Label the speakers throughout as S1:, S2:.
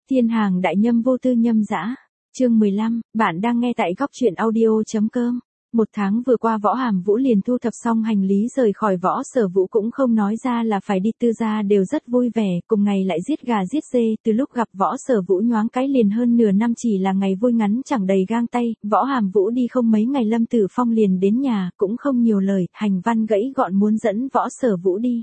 S1: Thiên hàng đại nhâm vô tư nhâm dã. Chương 15, bạn đang nghe tại góc truyện audio.com. Một tháng vừa qua Võ Hàm Vũ liền thu thập xong hành lý rời khỏi Võ Sở Vũ, cũng không nói ra là phải đi, tư gia đều rất vui vẻ, cùng ngày lại giết gà giết dê. Từ lúc gặp Võ Sở Vũ nhoáng cái liền hơn nửa năm, chỉ là ngày vui ngắn chẳng đầy gang tay. Võ Hàm Vũ đi không mấy ngày Lâm Tử Phong liền đến nhà, cũng không nhiều lời, hành văn gãy gọn muốn dẫn Võ Sở Vũ đi.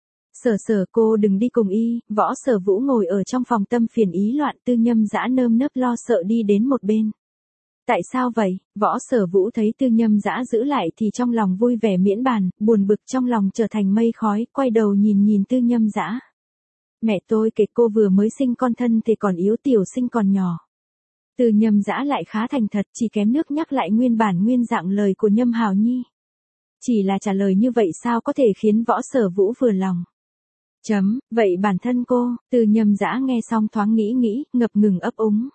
S1: Sở cô đừng đi cùng y. Võ Sở Vũ ngồi ở trong phòng tâm phiền ý loạn, Tư Nhâm Dã nơm nớp lo sợ đi đến một bên. Tại sao vậy? Võ Sở Vũ thấy Tư Nhâm Dã giữ lại thì trong lòng vui vẻ miễn bàn, buồn bực trong lòng trở thành mây khói, quay đầu nhìn Tư Nhâm Dã. Mẹ tôi kể cô vừa mới sinh con, thân thì còn yếu, tiểu sinh còn nhỏ. Tư Nhâm Dã lại khá thành thật, chỉ kém nước nhắc lại nguyên dạng lời của Nhâm Hào Nhi. Chỉ là trả lời như vậy sao có thể khiến Võ Sở Vũ vừa lòng. Vậy bản thân cô? Tư Nhâm Dã nghe xong thoáng nghĩ, ngập ngừng ấp úng.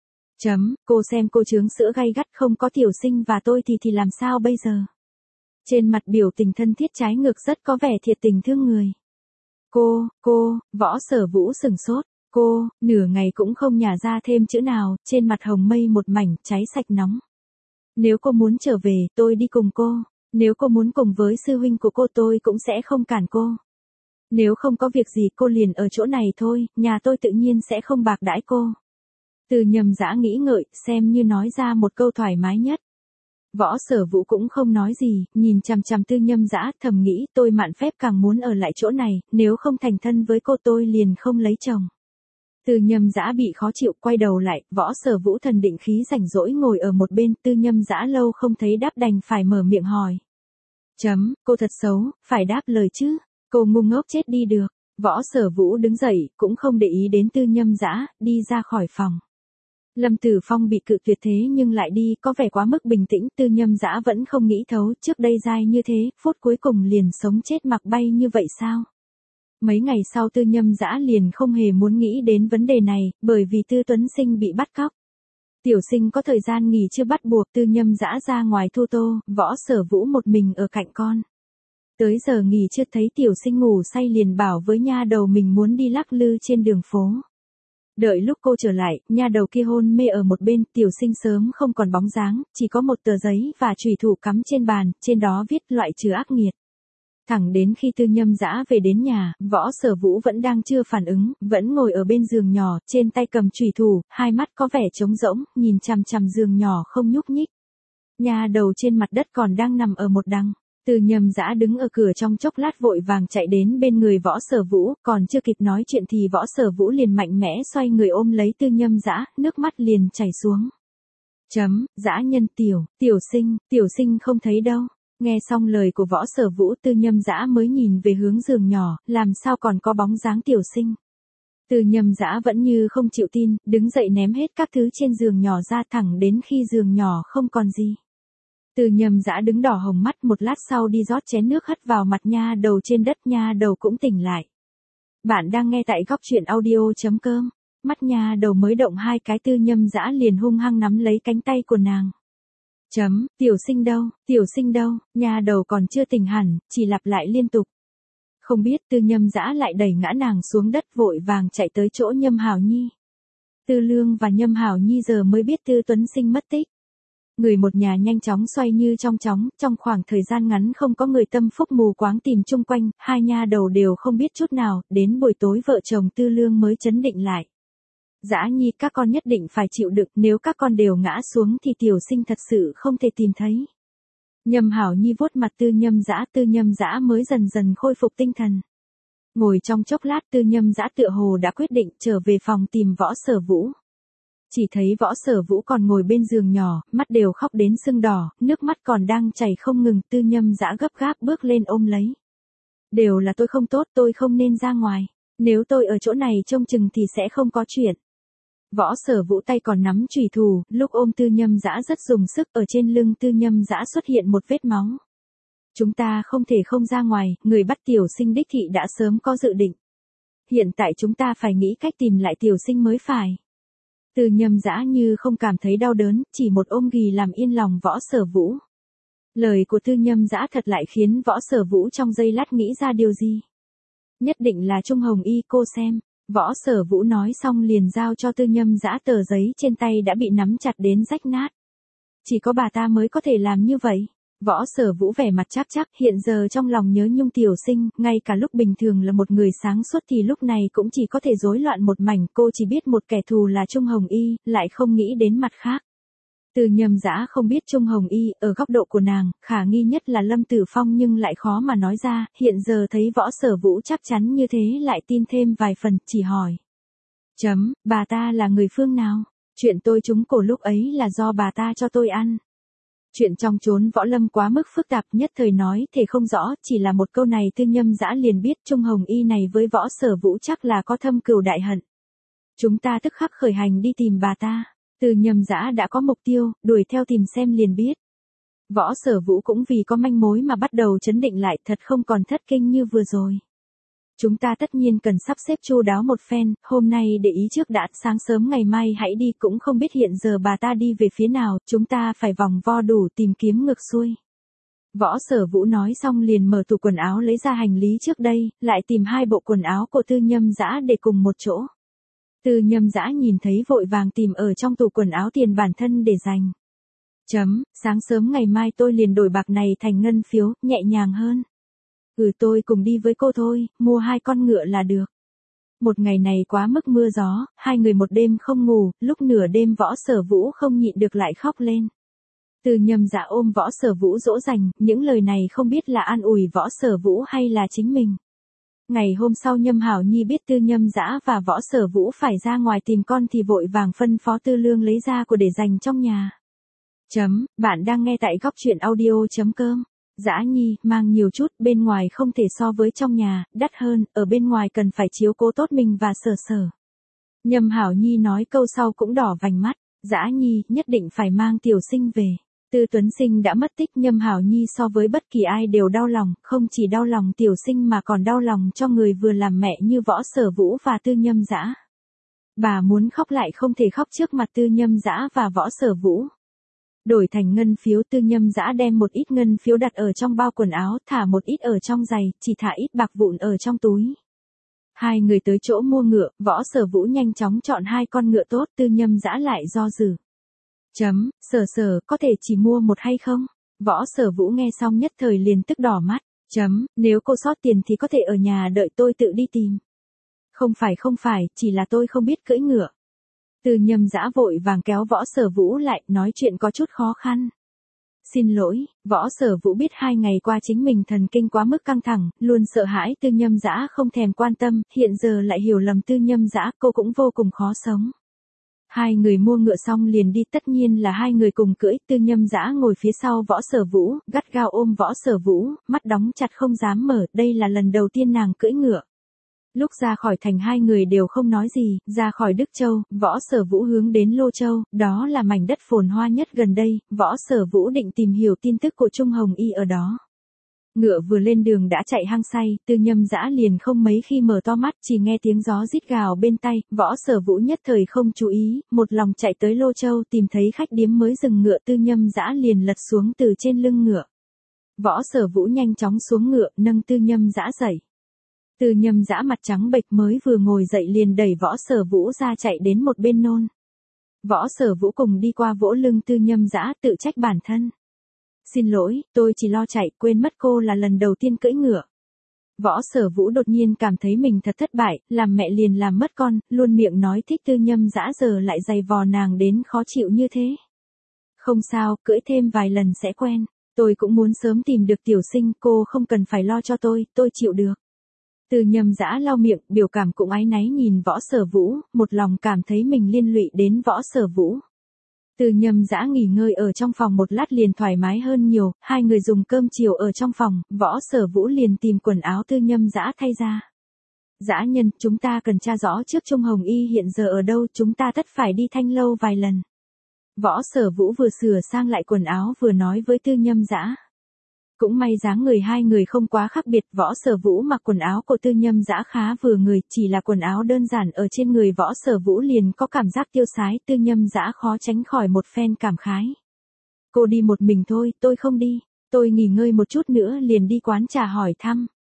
S1: Cô xem cô chướng sữa gay gắt, không có tiểu sinh và tôi thì làm sao bây giờ? Trên mặt biểu tình thân thiết trái ngược, rất có vẻ thiệt tình thương người. Cô, Võ Sở Vũ sừng sốt. Cô, nửa ngày cũng không nhả ra thêm chữ nào, trên mặt hồng mây một mảnh, cháy sạch nóng. Nếu cô muốn trở về, tôi đi cùng cô. Nếu cô muốn cùng với sư huynh của cô, tôi cũng sẽ không cản cô. Nếu không có việc gì cô liền ở chỗ này thôi, nhà tôi tự nhiên sẽ không bạc đãi cô. Tư Nhâm Dã nghĩ ngợi, xem như nói ra một câu thoải mái nhất. Võ Sở Vũ cũng không nói gì, nhìn chằm chằm Tư Nhâm Dã, thầm nghĩ tôi mạn phép càng muốn ở lại chỗ này, nếu không thành thân với cô tôi liền không lấy chồng. Tư Nhâm Dã bị khó chịu, quay đầu lại, Võ Sở Vũ thần định khí rảnh rỗi ngồi ở một bên, Tư Nhâm Dã lâu không thấy đáp đành phải mở miệng hỏi. Cô thật xấu, phải đáp lời chứ. Cô ngu ngốc chết đi được. Võ Sở Vũ đứng dậy, cũng không để ý đến Tư Nhâm Dã, đi ra khỏi phòng. Lâm Tử Phong bị cự tuyệt thế nhưng lại đi, có vẻ quá mức bình tĩnh. Tư Nhâm Dã vẫn không nghĩ thấu, trước đây dai như thế, phút cuối cùng liền sống chết mặc bay như vậy sao? Mấy ngày sau Tư Nhâm Dã liền không hề muốn nghĩ đến vấn đề này, bởi vì Tư Tuấn Sinh bị bắt cóc. Tiểu sinh có thời gian nghỉ chưa bắt buộc, Tư Nhâm Dã ra ngoài thu tô, Võ Sở Vũ một mình ở cạnh con. Tới giờ nghỉ chưa thấy tiểu sinh ngủ say liền bảo với nha đầu mình muốn đi lắc lư trên đường phố. Đợi lúc cô trở lại, nha đầu kia hôn mê ở một bên, tiểu sinh sớm không còn bóng dáng, chỉ có một tờ giấy và chùy thủ cắm trên bàn, trên đó viết loại trừ ác nghiệt. Thẳng đến khi Tư Nhâm Dã về đến nhà, Võ Sở Vũ vẫn đang chưa phản ứng, vẫn ngồi ở bên giường nhỏ, trên tay cầm chùy thủ, hai mắt có vẻ trống rỗng, nhìn chằm chằm giường nhỏ không nhúc nhích. Nha đầu trên mặt đất còn đang nằm ở một đằng. Tư Nhâm Dã đứng ở cửa trong chốc lát vội vàng chạy đến bên người Võ Sở Vũ, còn chưa kịp nói chuyện thì Võ Sở Vũ liền mạnh mẽ xoay người ôm lấy Tư Nhâm Dã, nước mắt liền chảy xuống. Dã nhân tiểu sinh không thấy đâu. Nghe xong lời của Võ Sở Vũ, Tư Nhâm Dã mới nhìn về hướng giường nhỏ, làm sao còn có bóng dáng tiểu sinh. Tư Nhâm Dã vẫn như không chịu tin, đứng dậy ném hết các thứ trên giường nhỏ ra, thẳng đến khi giường nhỏ không còn gì. Tư Nhâm Dã đứng đỏ hồng mắt, một lát sau đi rót chén nước hất vào mặt nha đầu trên đất, nha đầu cũng tỉnh lại. Bạn đang nghe tại góc truyện audio.com. Mắt nha đầu mới động hai cái, Tư Nhâm Dã liền hung hăng nắm lấy cánh tay của nàng. Tiểu sinh đâu, nha đầu còn chưa tỉnh hẳn, chỉ lặp lại liên tục. Không biết Tư Nhâm Dã lại đẩy ngã nàng xuống đất, vội vàng chạy tới chỗ Nhâm Hào Nhi. Tư Lương và Nhâm Hào Nhi giờ mới biết Tư Tuấn Sinh mất tích. Người một nhà nhanh chóng xoay như trong chóng, trong khoảng thời gian ngắn không có người tâm phúc mù quáng tìm chung quanh, hai nha đầu đều không biết chút nào, đến buổi tối vợ chồng Tư Lương mới trấn định lại. Dã Nhi, các con nhất định phải chịu đựng, nếu các con đều ngã xuống thì tiểu sinh thật sự không thể tìm thấy. Nhâm Hảo Nhi vuốt mặt Tư Nhâm Dã mới dần dần khôi phục tinh thần. Ngồi trong chốc lát Tư Nhâm Dã tựa hồ đã quyết định trở về phòng tìm Võ Sở Vũ. Chỉ thấy Võ Sở Vũ còn ngồi bên giường nhỏ, mắt đều khóc đến sưng đỏ, nước mắt còn đang chảy không ngừng. Tư Nhâm Dã gấp gáp bước lên ôm lấy. Đều là tôi không tốt, tôi không nên ra ngoài. Nếu tôi ở chỗ này trông chừng thì sẽ không có chuyện. Võ Sở Vũ tay còn nắm chùy thủ, lúc ôm Tư Nhâm Dã rất dùng sức, ở trên lưng Tư Nhâm Dã xuất hiện một vết máu. Chúng ta không thể không ra ngoài, người bắt tiểu sinh đích thị đã sớm có dự định. Hiện tại chúng ta phải nghĩ cách tìm lại tiểu sinh mới phải. Tư Nhâm Dã như không cảm thấy đau đớn, chỉ một ôm ghì làm yên lòng Võ Sở Vũ. Lời của Tư Nhâm Dã thật lại khiến Võ Sở Vũ trong giây lát nghĩ ra điều gì. Nhất định là Trung Hồng Y, cô xem. Võ Sở Vũ nói xong liền giao cho Tư Nhâm Dã tờ giấy trên tay đã bị nắm chặt đến rách nát. Chỉ có bà ta mới có thể làm như vậy. Võ Sở Vũ vẻ mặt cháp cháp, hiện giờ trong lòng nhớ Nhung tiểu sinh, ngay cả lúc bình thường là một người sáng suốt thì lúc này cũng chỉ có thể rối loạn một mảnh, cô chỉ biết một kẻ thù là Trung Hồng Y, lại không nghĩ đến mặt khác. Tư Nhâm Dã không biết Trung Hồng Y, ở góc độ của nàng, khả nghi nhất là Lâm Tử Phong nhưng lại khó mà nói ra, hiện giờ thấy Võ Sở Vũ chắc chắn như thế lại tin thêm vài phần, chỉ hỏi. Bà ta là người phương nào? Chuyện tôi trúng cổ lúc ấy là do bà ta cho tôi ăn. Chuyện trong chốn võ lâm quá mức phức tạp, nhất thời nói thể không rõ, chỉ là một câu này Tư Nhâm Dã liền biết Trung Hồng Y này với Võ Sở Vũ chắc là có thâm cừu đại hận. Chúng ta tức khắc khởi hành đi tìm bà ta. Tư Nhâm Dã đã có mục tiêu, đuổi theo tìm xem liền biết. Võ Sở Vũ cũng vì có manh mối mà bắt đầu chấn định lại, thật không còn thất kinh như vừa rồi. Chúng ta tất nhiên cần sắp xếp chu đáo một phen, hôm nay để ý trước đã, sáng sớm ngày mai hãy đi, cũng không biết hiện giờ bà ta đi về phía nào, chúng ta phải vòng vo đủ tìm kiếm ngược xuôi. Võ Sở Vũ nói xong liền mở tủ quần áo lấy ra hành lý trước đây, lại tìm 2 bộ quần áo của Tư Nhâm Dã để cùng một chỗ. Tư Nhâm Dã nhìn thấy vội vàng tìm ở trong tủ quần áo tiền bản thân để dành. Sáng sớm ngày mai tôi liền đổi bạc này thành ngân phiếu, nhẹ nhàng hơn. Tôi cùng đi với cô thôi, mua 2 con ngựa là được. Một ngày này quá mức mưa gió, 2 người một đêm không ngủ, lúc nửa đêm Võ Sở Vũ không nhịn được lại khóc lên. Tư Nhâm Dã ôm Võ Sở Vũ dỗ dành, những lời này không biết là an ủi Võ Sở Vũ hay là chính mình. Ngày hôm sau Nhâm Hảo Nhi biết Tư Nhâm Dã và Võ Sở Vũ phải ra ngoài tìm con thì vội vàng phân phó Tư Lương lấy ra của để dành trong nhà. Bạn đang nghe tại góc truyện audio.com. Dã Nhi, mang nhiều chút, bên ngoài không thể so với trong nhà, đắt hơn, ở bên ngoài cần phải chiếu cố tốt mình và Sở Sở. Nhâm Hảo Nhi nói câu sau cũng đỏ vành mắt. Dã Nhi, nhất định phải mang tiểu sinh về. Tư Tuấn Sinh đã mất tích, Nhâm Hảo Nhi so với bất kỳ ai đều đau lòng, không chỉ đau lòng tiểu sinh mà còn đau lòng cho người vừa làm mẹ như Võ Sở Vũ và Tư Nhâm Dã. Bà muốn khóc lại không thể khóc trước mặt Tư Nhâm Dã và Võ Sở Vũ. Đổi thành ngân phiếu, Tư Nhâm Dã đem một ít ngân phiếu đặt ở trong bao quần áo, thả một ít ở trong giày, chỉ thả ít bạc vụn ở trong túi. 2 người tới chỗ mua ngựa, Võ Sở Vũ nhanh chóng chọn 2 con ngựa tốt, Tư Nhâm Dã lại do dự. Sở Sở, có thể chỉ mua một hay không? Võ Sở Vũ nghe xong nhất thời liền tức đỏ mắt. Nếu cô sót tiền thì có thể ở nhà đợi tôi tự đi tìm. Không phải, chỉ là tôi không biết cưỡi ngựa. Tư Nhâm Dã vội vàng kéo Võ Sở Vũ lại, nói chuyện có chút khó khăn. Xin lỗi, Võ Sở Vũ biết 2 ngày qua chính mình thần kinh quá mức căng thẳng, luôn sợ hãi Tư Nhâm Dã không thèm quan tâm, hiện giờ lại hiểu lầm Tư Nhâm Dã, cô cũng vô cùng khó sống. 2 người mua ngựa xong liền đi, tất nhiên là 2 người cùng cưỡi, Tư Nhâm Dã ngồi phía sau Võ Sở Vũ, gắt gao ôm Võ Sở Vũ, mắt đóng chặt không dám mở, đây là lần đầu tiên nàng cưỡi ngựa. Lúc ra khỏi thành 2 người đều không nói gì, ra khỏi Đức Châu, Võ Sở Vũ hướng đến Lô Châu, đó là mảnh đất phồn hoa nhất gần đây, Võ Sở Vũ định tìm hiểu tin tức của Trung Hồng Y ở đó. Ngựa vừa lên đường đã chạy hăng say, Tư Nhâm Dã liền không mấy khi mở to mắt, chỉ nghe tiếng gió rít gào bên tai, Võ Sở Vũ nhất thời không chú ý, một lòng chạy tới Lô Châu tìm thấy khách điếm mới dừng ngựa, Tư Nhâm Dã liền lật xuống từ trên lưng ngựa. Võ Sở Vũ nhanh chóng xuống ngựa, nâng Tư Nhâm Dã dậy. Tư Nhâm Dã mặt trắng bệch mới vừa ngồi dậy liền đẩy Võ Sở Vũ ra chạy đến một bên nôn. Võ Sở Vũ cùng đi qua vỗ lưng Tư Nhâm Dã, tự trách bản thân. Xin lỗi, tôi chỉ lo chạy, quên mất cô là lần đầu tiên cưỡi ngựa. Võ Sở Vũ đột nhiên cảm thấy mình thật thất bại, làm mẹ liền làm mất con, luôn miệng nói thích Tư Nhâm Dã giờ lại giày vò nàng đến khó chịu như thế. Không sao, cưỡi thêm vài lần sẽ quen. Tôi cũng muốn sớm tìm được tiểu sinh, cô không cần phải lo cho tôi chịu được. Tư Nhâm Dã lau miệng, biểu cảm cũng áy náy nhìn Võ Sở Vũ, một lòng cảm thấy mình liên lụy đến Võ Sở Vũ. Tư Nhâm Dã nghỉ ngơi ở trong phòng một lát liền thoải mái hơn nhiều, 2 người dùng cơm chiều ở trong phòng, Võ Sở Vũ liền tìm quần áo Tư Nhâm Dã thay ra. Dã nhân, chúng ta cần tra rõ trước Trung Hồng Y hiện giờ ở đâu, chúng ta tất phải đi Thanh Lâu vài lần. Võ Sở Vũ vừa sửa sang lại quần áo vừa nói với Tư Nhâm Dã. Cũng may dáng người 2 người không quá khác biệt, Võ Sở Vũ mặc quần áo của Tư Nhâm Dã khá vừa người, chỉ là quần áo đơn giản ở trên người Võ Sở Vũ liền có cảm giác tiêu sái, Tư Nhâm Dã khó tránh khỏi một phen cảm khái. Cô đi một mình thôi, tôi không đi, tôi nghỉ ngơi một chút nữa liền đi quán trà hỏi thăm.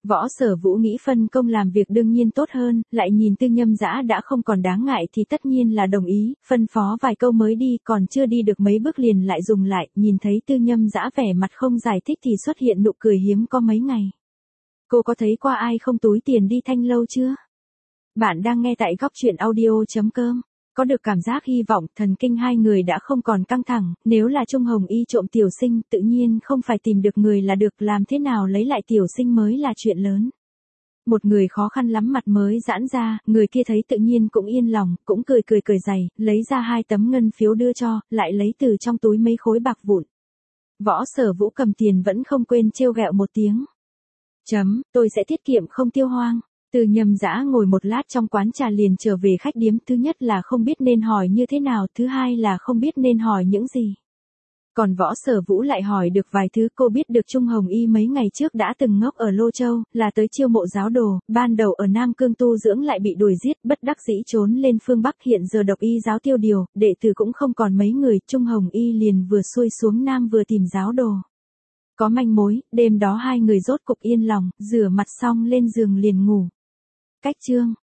S1: Võ Sở Vũ nghĩ phân công làm việc đương nhiên tốt hơn, lại nhìn Tư Nhâm Dã đã không còn đáng ngại thì tất nhiên là đồng ý, phân phó vài câu mới đi, còn chưa đi được mấy bước liền lại dùng lại, nhìn thấy Tư Nhâm Dã vẻ mặt không giải thích thì xuất hiện nụ cười hiếm có mấy ngày. Cô có thấy qua ai không túi tiền đi Thanh Lâu chưa? Bạn đang nghe tại góc truyện audio.com. Có được cảm giác hy vọng, thần kinh hai người đã không còn căng thẳng, nếu là Trung Hồng Y trộm Tiểu Sinh, tự nhiên không phải tìm được người là được, làm thế nào lấy lại Tiểu Sinh mới là chuyện lớn. Một người khó khăn lắm mặt mới giãn ra, người kia thấy tự nhiên cũng yên lòng, cũng cười dày, lấy ra 2 tấm ngân phiếu đưa cho, lại lấy từ trong túi mấy khối bạc vụn. Võ Sở Vũ cầm tiền vẫn không quên trêu ghẹo một tiếng. Tôi sẽ tiết kiệm không tiêu hoang. Tư Nhâm Dã ngồi một lát trong quán trà liền trở về khách điếm, thứ nhất là không biết nên hỏi như thế nào, thứ hai là không biết nên hỏi những gì. Còn Võ Sở Vũ lại hỏi được vài thứ, cô biết được Trung Hồng Y mấy ngày trước đã từng ngốc ở Lô Châu, là tới chiêu mộ giáo đồ, ban đầu ở Nam Cương tu dưỡng lại bị đuổi giết, bất đắc dĩ trốn lên phương Bắc, hiện giờ độc y giáo tiêu điều, đệ tử cũng không còn mấy người, Trung Hồng Y liền vừa xuôi xuống Nam vừa tìm giáo đồ. Có manh mối, đêm đó hai người rốt cục yên lòng, rửa mặt xong lên giường liền ngủ. Cách chương